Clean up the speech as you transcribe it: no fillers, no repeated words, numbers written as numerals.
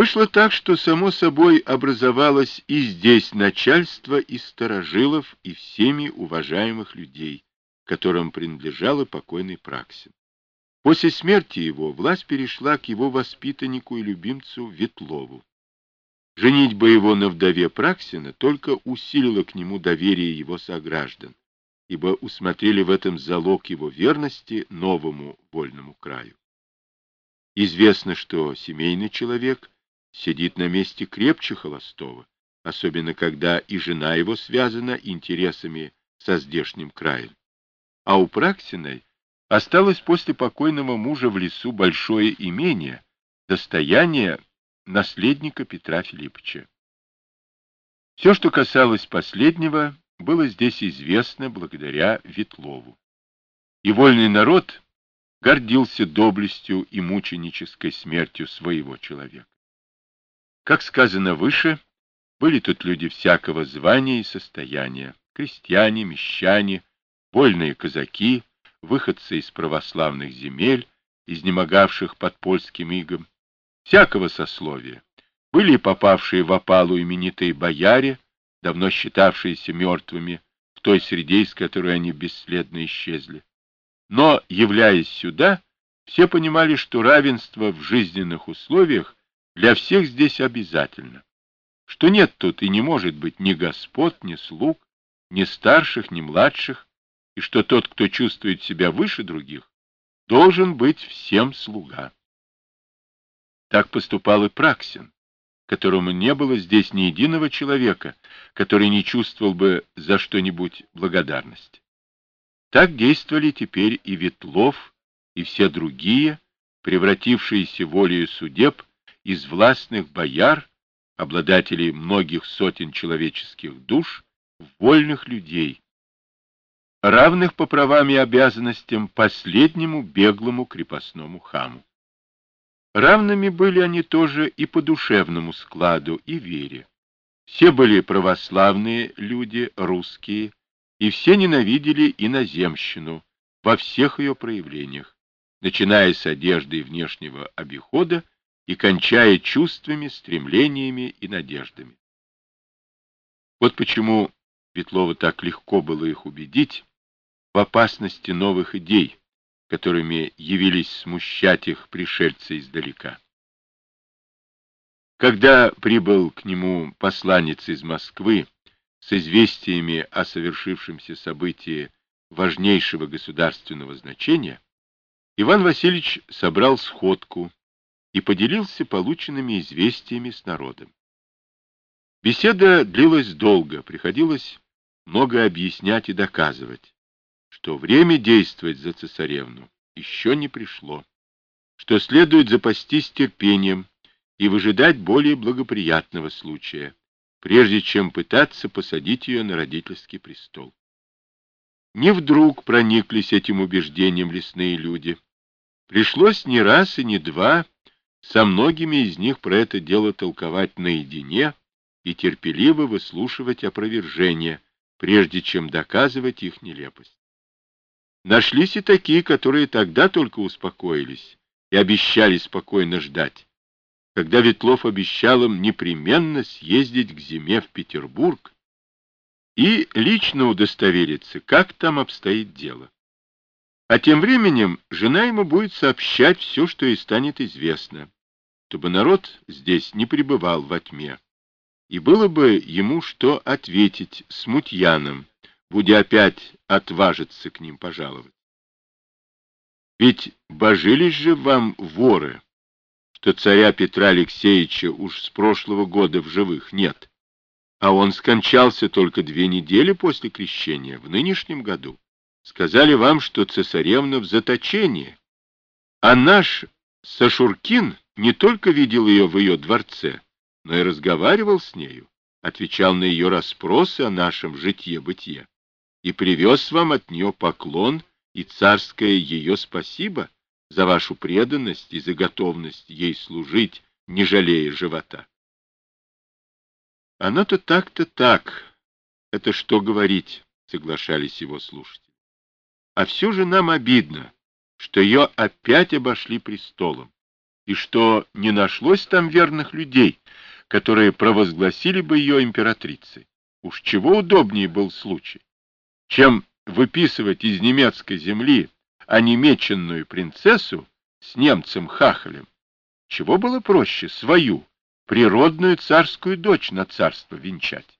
Вышло так, что само собой образовалось и здесь начальство из старожилов и всеми уважаемых людей, которым принадлежал и покойный Праксин. После смерти его власть перешла к его воспитаннику и любимцу Ветлову. Женитьба его на вдове Праксина только усилила к нему доверие его сограждан, ибо усмотрели в этом залог его верности новому вольному краю. Известно, что семейный человек сидит на месте крепче холостого, особенно когда и жена его связана интересами со здешним краем. А у Праксиной осталось после покойного мужа в лесу большое имение, достояние наследника Петра Филипповича. Все, что касалось последнего, было здесь известно благодаря Ветлову. И вольный народ гордился доблестью и мученической смертью своего человека. Как сказано выше, были тут люди всякого звания и состояния, крестьяне, мещане, вольные казаки, выходцы из православных земель, изнемогавших под польским игом, всякого сословия. Были и попавшие в опалу именитые бояре, давно считавшиеся мертвыми, в той среде, из которой они бесследно исчезли. Но, являясь сюда, все понимали, что равенство в жизненных условиях для всех здесь обязательно, что нет тут и не может быть ни господ, ни слуг, ни старших, ни младших, и что тот, кто чувствует себя выше других, должен быть всем слуга. Так поступал и Праксин, которому не было здесь ни единого человека, который не чувствовал бы за что-нибудь благодарности. Так действовали теперь и Ветлов, и все другие, превратившиеся волею судеб из властных бояр, обладателей многих сотен человеческих душ, в вольных людей, равных по правам и обязанностям последнему беглому крепостному хаму. Равными были они тоже и по душевному складу, и вере. Все были православные люди, русские, и все ненавидели иноземщину во всех ее проявлениях, начиная с одежды и внешнего обихода и кончая чувствами, стремлениями и надеждами. Вот почему Ветлову так легко было их убедить в опасности новых идей, которыми явились смущать их пришельцы издалека. Когда прибыл к нему посланец из Москвы с известиями о совершившемся событии важнейшего государственного значения, Иван Васильевич собрал сходку и поделился полученными известиями с народом. Беседа длилась долго, приходилось много объяснять и доказывать, что время действовать за цесаревну еще не пришло, что следует запастись терпением и выжидать более благоприятного случая, прежде чем пытаться посадить ее на родительский престол. Не вдруг прониклись этим убеждением лесные люди. Пришлось не раз и не два со многими из них про это дело толковать наедине и терпеливо выслушивать опровержения, прежде чем доказывать их нелепость. Нашлись и такие, которые тогда только успокоились и обещали спокойно ждать, когда Ветлов обещал им непременно съездить к зиме в Петербург и лично удостовериться, как там обстоит дело. А тем временем жена ему будет сообщать все, что ей станет известно, чтобы народ здесь не пребывал во тьме, и было бы ему что ответить смутьянам, будя опять отважиться к ним пожаловать. Ведь божились же вам воры, что царя Петра Алексеевича уж с прошлого года в живых нет, а он скончался только 2 недели после крещения, в нынешнем году. Сказали вам, что цесаревна в заточении, а наш Сашуркин не только видел ее в ее дворце, но и разговаривал с нею, отвечал на ее расспросы о нашем житье-бытие и привез вам от нее поклон и царское ее спасибо за вашу преданность и за готовность ей служить, не жалея живота. Оно-то так-то так. Это что говорить, соглашались его слушатели. А все же нам обидно, что ее опять обошли престолом. и что не нашлось там верных людей, которые провозгласили бы ее императрицей. Уж чего удобнее был случай, чем выписывать из немецкой земли онемеченную принцессу с немцем Хахалем. Чего было проще свою, природную царскую дочь на царство венчать?